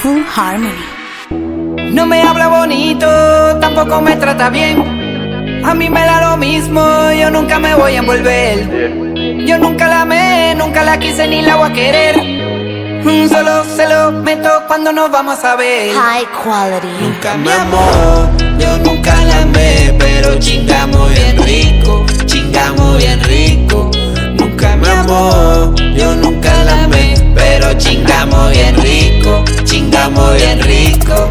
Full Harmony. No me habla bonito, tampoco me trata bien. A mí me da lo mismo, yo nunca me voy a envolver. Yo nunca la amé, nunca la quise ni la voy a querer. Solo se lo meto cuando nos vamos a ver. High quality. Nunca me amó, yo nunca la amé, pero chingamos bien rico, chingamos bien rico. Nunca me amó, yo nunca la amé, pero chingamos bien rico, chingamos bien rico.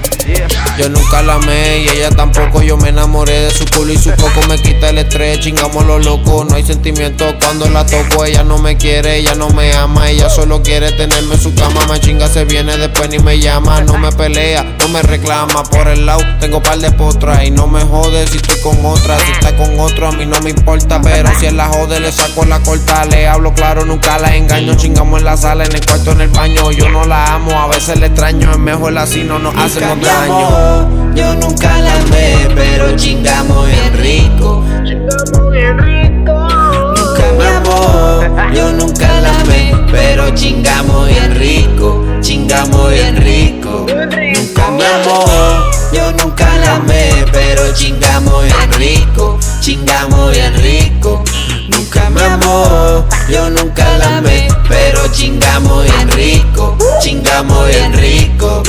Yo nunca la amé y ella tampoco. Yo me enamoré de su culo y su coco me quita el estrés. Chingamos los locos, no hay sentimientos cuando la toco. Ella no me quiere, ella no me ama. Ella solo quiere tenerme en su cama. Me chinga, se viene después ni me llama. No me pelea, no me reclama. Por el lado tengo par de potras y no me jode si estoy con otra. Si está con otro a mí no me importa, pero si él la jode le saco la corta. Le hablo claro, nunca la engaño. Chingamos en la sala, en el cuarto, en el baño. Yo no la amo, a veces le extraño. Es mejor así, no nos hacemos daño. Yo nunca la amé, pero chingamos bien rico. Chingamos bien rico. Nunca me amó, yo nunca la amé, pero chingamos bien rico, chingamos bien rico. Nunca me amó, yo nunca la amé, pero chingamos bien rico, chingamos bien rico. Nunca me amó, yo nunca la amé, pero chingamos bien rico, chingamos bien rico.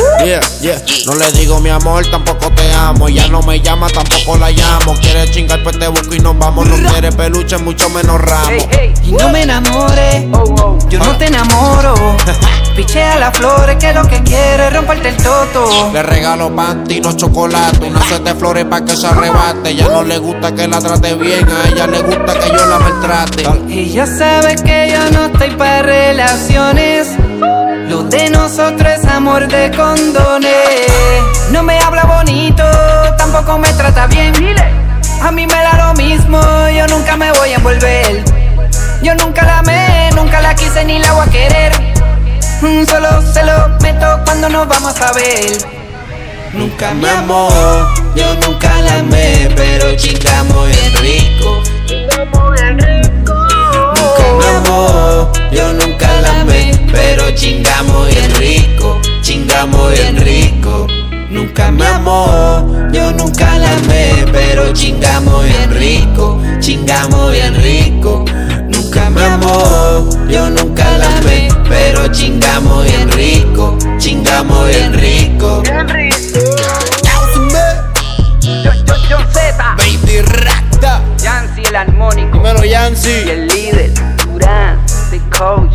No le digo mi amor, tampoco te amo. Ella no me llama, tampoco la llamo. Quiere chingar, pues te busco y nos vamos. No quiere peluche, mucho menos ramo. Y no me enamores, yo no te enamoro. Pichea las flores que lo que quiere es romperte el toto. Le regalo panty, no chocolate. Una set de flores pa' que se arrebate. Ella no le gusta que la trate bien, a ella le gusta que yo la maltrate. Y ya sabes que yo no estoy para relaciones. Lo de nosotros es amor de condones. No me habla bonito, tampoco me trata bien. A mí me da lo mismo, yo nunca me voy a envolver. Yo nunca la amé, nunca la quise ni la voy a querer. Solo se lo meto cuando nos vamos a ver. Nunca me amó, yo nunca la amé, pero chingamos bien rico. Chingamos bien rico. Nunca me amó, yo nunca la amé, pero chingamos bien rico, chingamos bien rico. Nunca me amó, yo nunca la amé, pero chingamos bien rico, chingamos bien rico. Nunca me amó, yo nunca la amé, pero chingamos bien rico, chingamos bien rico. Bien rico. John Z, Baby Rasta, Yancy el armónico dímelo Yancy. y el líder, Durán, the coach.